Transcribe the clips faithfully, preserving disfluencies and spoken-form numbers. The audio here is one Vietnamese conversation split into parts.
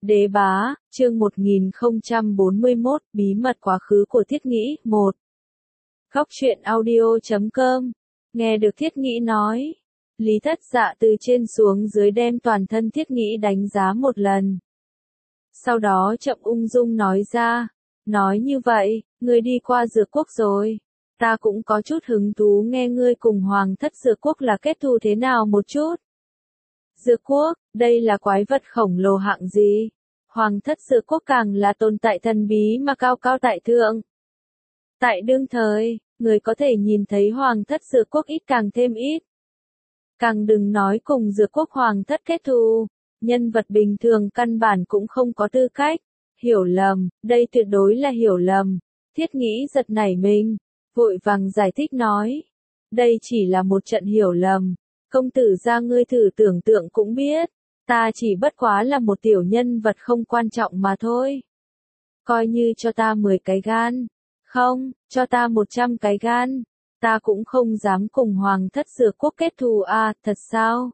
Đế bá, chương một nghìn không trăm bốn mươi mốt, bí mật quá khứ của Thiết Nghĩ, một. Góc truyện audio chấm com. Nghe được Thiết Nghĩ nói. Lý Thất Dạ từ trên xuống dưới đem toàn thân Thiết Nghĩ đánh giá một lần. Sau đó chậm ung dung nói ra. Nói như vậy, ngươi đi qua Dược Quốc rồi. Ta cũng có chút hứng thú nghe ngươi cùng Hoàng thất Dược Quốc là kết thù thế nào một chút. Dược Quốc, đây là quái vật khổng lồ hạng gì? Hoàng thất Dược Quốc càng là tồn tại thần bí mà cao cao tại thượng. Tại đương thời, người có thể nhìn thấy Hoàng thất Dược Quốc ít càng thêm ít. Càng đừng nói cùng Dược Quốc Hoàng thất kết thù, nhân vật bình thường căn bản cũng không có tư cách. Hiểu lầm, đây tuyệt đối là hiểu lầm. Thiết Nghĩ giật nảy mình, vội vàng giải thích nói. Đây chỉ là một trận hiểu lầm. Công tử gia ngươi thử tưởng tượng cũng biết, ta chỉ bất quá là một tiểu nhân vật không quan trọng mà thôi. Coi như cho ta mười cái gan, không, cho ta một trăm cái gan, ta cũng không dám cùng Hoàng thất Dược Quốc kết thù à, thật sao?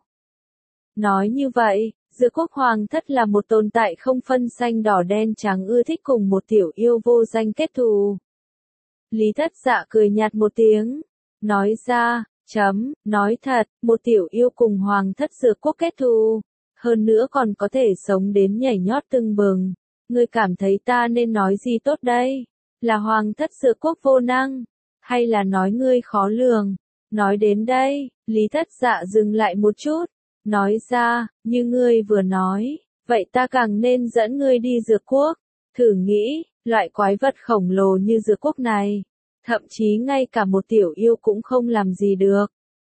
Nói như vậy, Dược Quốc Hoàng thất là một tồn tại không phân xanh đỏ đen trắng ưa thích cùng một tiểu yêu vô danh kết thù. Lý Thất Dạ cười nhạt một tiếng, nói ra. Chấm, nói thật, một tiểu yêu cùng Hoàng thất Dược Quốc kết thù, hơn nữa còn có thể sống đến nhảy nhót tưng bừng. Ngươi cảm thấy ta nên nói gì tốt đây? Là Hoàng thất Dược Quốc vô năng, hay là nói ngươi khó lường? Nói đến đây, Lý Thất Dạ dừng lại một chút, nói ra, như ngươi vừa nói, vậy ta càng nên dẫn ngươi đi Dược Quốc. Thử nghĩ, loại quái vật khổng lồ như Dược Quốc này. Thậm chí ngay cả một tiểu yêu cũng không làm gì được.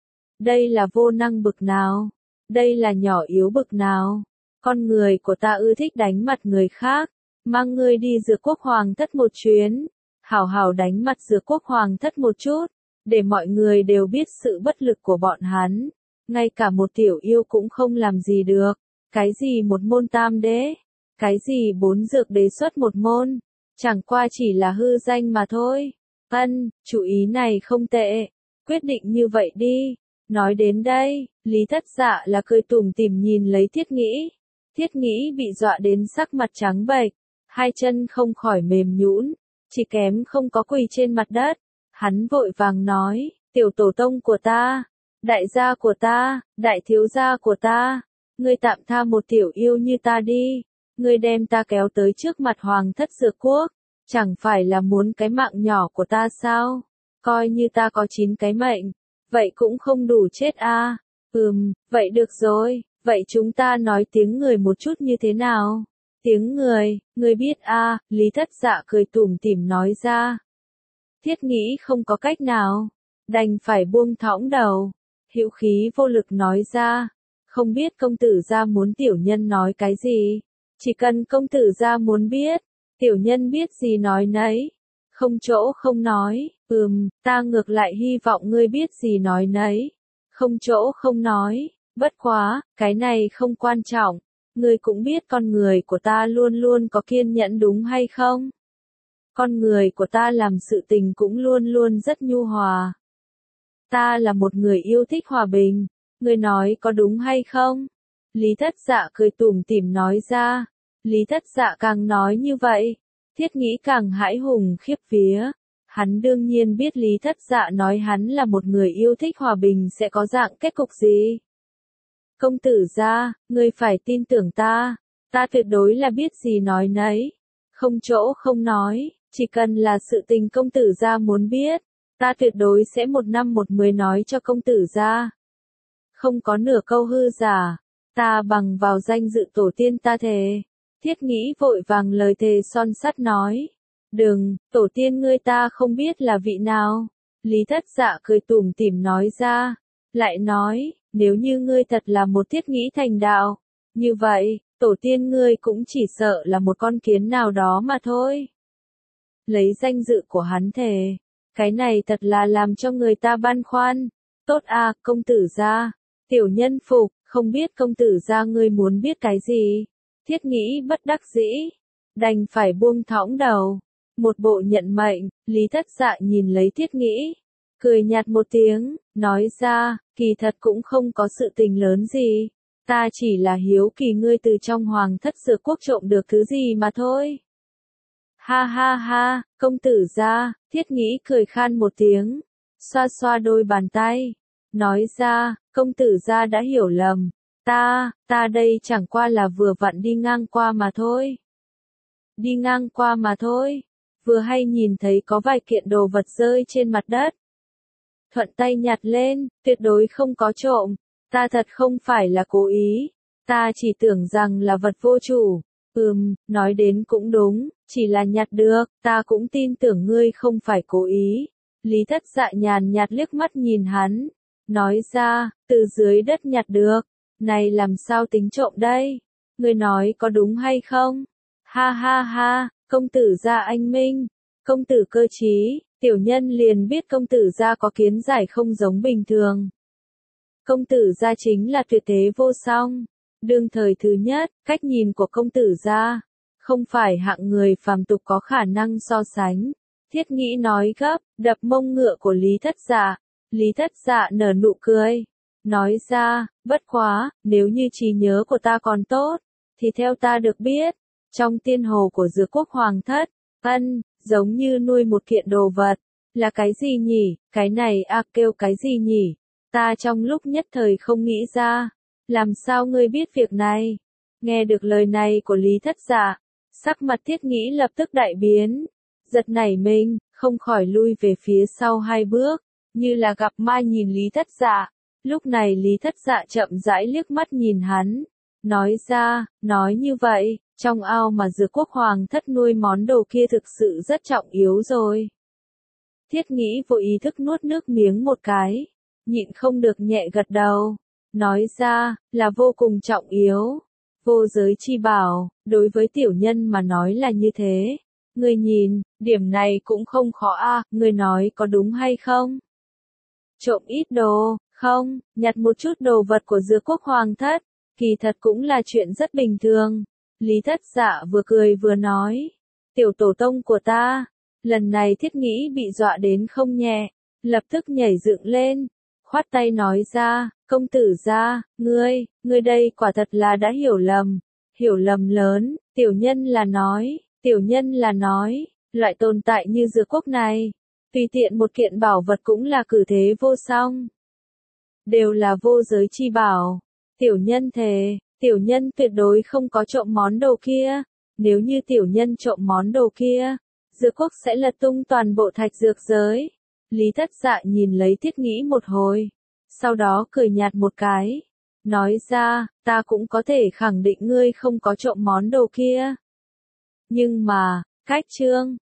Đây là vô năng bực nào? Đây là nhỏ yếu bực nào? Con người của ta ưa thích đánh mặt người khác, mang ngươi đi Dược Quốc Hoàng thất một chuyến, hảo hảo đánh mặt Dược Quốc Hoàng thất một chút, để mọi người đều biết sự bất lực của bọn hắn. Ngay cả một tiểu yêu cũng không làm gì được. Cái gì một môn tam đế? Cái gì bốn dược đế xuất một môn? Chẳng qua chỉ là hư danh mà thôi. Ân, chủ ý này không tệ. Quyết định như vậy đi. Nói đến đây, Lý Thất Dạ là cười tủm tỉm nhìn lấy Thiết Nghĩ. Thiết Nghĩ bị dọa đến sắc mặt trắng bệch, hai chân không khỏi mềm nhũn, chỉ kém không có quỳ trên mặt đất. Hắn vội vàng nói, tiểu tổ tông của ta, đại gia của ta, đại thiếu gia của ta, ngươi tạm tha một tiểu yêu như ta đi. Ngươi đem ta kéo tới trước mặt Hoàng thất Dược Quốc. Chẳng phải là muốn cái mạng nhỏ của ta sao? Coi như ta có chín cái mệnh, vậy cũng không đủ chết a. À? Ừm, vậy được rồi, vậy chúng ta nói tiếng người một chút như thế nào? Tiếng người, ngươi biết a? À? Lý Thất Dạ cười tủm tỉm nói ra. Thiết Nghĩ không có cách nào, đành phải buông thõng đầu, hữu khí vô lực nói ra. Không biết công tử gia muốn tiểu nhân nói cái gì? Chỉ cần công tử gia muốn biết. Tiểu nhân biết gì nói nấy, không chỗ không nói, ừm, ta ngược lại hy vọng ngươi biết gì nói nấy, không chỗ không nói, bất quá, cái này không quan trọng, ngươi cũng biết con người của ta luôn luôn có kiên nhẫn đúng hay không? Con người của ta làm sự tình cũng luôn luôn rất nhu hòa. Ta là một người yêu thích hòa bình, ngươi nói có đúng hay không? Lý Thất Dạ cười tủm tỉm nói ra. Lý Thất Dạ càng nói như vậy, Thiết Nghĩ càng hãi hùng khiếp vía. Hắn đương nhiên biết Lý Thất Dạ nói hắn là một người yêu thích hòa bình sẽ có dạng kết cục gì. Công tử gia, ngươi phải tin tưởng ta, ta tuyệt đối là biết gì nói nấy, không chỗ không nói, chỉ cần là sự tình công tử gia muốn biết, ta tuyệt đối sẽ một năm một mười nói cho công tử gia. Không có nửa câu hư giả, ta bằng vào danh dự tổ tiên ta thề. Thiết Nghĩ vội vàng lời thề son sắt nói. Đừng, tổ tiên ngươi ta không biết là vị nào. Lý Thất Dạ cười tủm tỉm nói ra. Lại nói, nếu như ngươi thật là một Thiết Nghĩ thành đạo, như vậy, tổ tiên ngươi cũng chỉ sợ là một con kiến nào đó mà thôi. Lấy danh dự của hắn thề, cái này thật là làm cho người ta băn khoăn. Tốt à, công tử gia, tiểu nhân phục, không biết công tử gia ngươi muốn biết cái gì? Thiết Nghĩ bất đắc dĩ, đành phải buông thõng đầu, một bộ nhận mệnh. Lý Thất Dạ nhìn lấy Thiết Nghĩ, cười nhạt một tiếng, nói ra, kỳ thật cũng không có sự tình lớn gì, Ta chỉ là hiếu kỳ ngươi từ trong hoàng thất dược quốc trộm được thứ gì mà thôi. Ha ha ha, công tử gia, Thiết Nghĩ cười khan một tiếng, xoa xoa đôi bàn tay, nói ra, công tử gia đã hiểu lầm, ta, ta đây chẳng qua là vừa vặn đi ngang qua mà thôi. Đi ngang qua mà thôi, vừa hay nhìn thấy có vài kiện đồ vật rơi trên mặt đất. Thuận tay nhặt lên, tuyệt đối không có trộm, ta thật không phải là cố ý, ta chỉ tưởng rằng là vật vô chủ. Ừm, nói đến cũng đúng, chỉ là nhặt được, ta cũng tin tưởng ngươi không phải cố ý. Lý Thất Dạ nhàn nhạt liếc mắt nhìn hắn, nói ra, từ dưới đất nhặt được, này làm sao tính trộm đây? Ngươi nói có đúng hay không? Ha ha ha, công tử gia anh minh, công tử cơ trí, tiểu nhân liền biết công tử gia có kiến giải không giống bình thường. Công tử gia chính là tuyệt thế vô song. Đương thời thứ nhất, cách nhìn của công tử gia, không phải hạng người phàm tục có khả năng so sánh. Thiết Nghĩ nói gấp, đập mông ngựa của Lý Thất Dạ. Lý Thất Dạ nở nụ cười, nói ra, bất quá, nếu như trí nhớ của ta còn tốt, thì theo ta được biết, trong tiên hồ của Dược Quốc Hoàng Thất, ân, giống như nuôi một kiện đồ vật, là cái gì nhỉ, cái này a à, kêu cái gì nhỉ, ta trong lúc nhất thời không nghĩ ra. Làm sao ngươi biết việc này? Nghe được lời này của Lý Thất Dạ, sắc mặt Thiết Nghĩ lập tức đại biến, giật nảy mình, không khỏi lui về phía sau hai bước, như là gặp ma nhìn Lý Thất Dạ. Lúc này Lý Thất Dạ chậm rãi liếc mắt nhìn hắn, nói ra, nói như vậy, trong ao mà Dược Quốc Hoàng Thất nuôi món đồ kia thực sự rất trọng yếu rồi. Thiết Nghĩ vô ý thức nuốt nước miếng một cái, nhịn không được nhẹ gật đầu. Nói ra, là vô cùng trọng yếu. Vô giới chi bảo, đối với tiểu nhân mà nói là như thế. Ngươi nhìn, điểm này cũng không khó a, à, ngươi nói có đúng hay không? Trộm ít đồ, không, nhặt một chút đồ vật của Dược Quốc Hoàng Thất, kỳ thật cũng là chuyện rất bình thường. Lý Thất Dạ vừa cười vừa nói, tiểu tổ tông của ta, lần này Thiết Nghĩ bị dọa đến không nhẹ, lập tức nhảy dựng lên, khoát tay nói ra, công tử gia, ngươi, ngươi đây quả thật là đã hiểu lầm, hiểu lầm lớn, tiểu nhân là nói, tiểu nhân là nói, loại tồn tại như Dược Quốc này, tùy tiện một kiện bảo vật cũng là cử thế vô song, đều là vô giới chi bảo, tiểu nhân thề, tiểu nhân tuyệt đối không có trộm món đồ kia, nếu như tiểu nhân trộm món đồ kia, Dược Quốc sẽ lật tung toàn bộ thạch dược giới. Lý Thất Dạ nhìn lấy Thiết Nghĩ một hồi, sau đó cười nhạt một cái, nói ra, ta cũng có thể khẳng định ngươi không có trộm món đồ kia. Nhưng mà, cách chương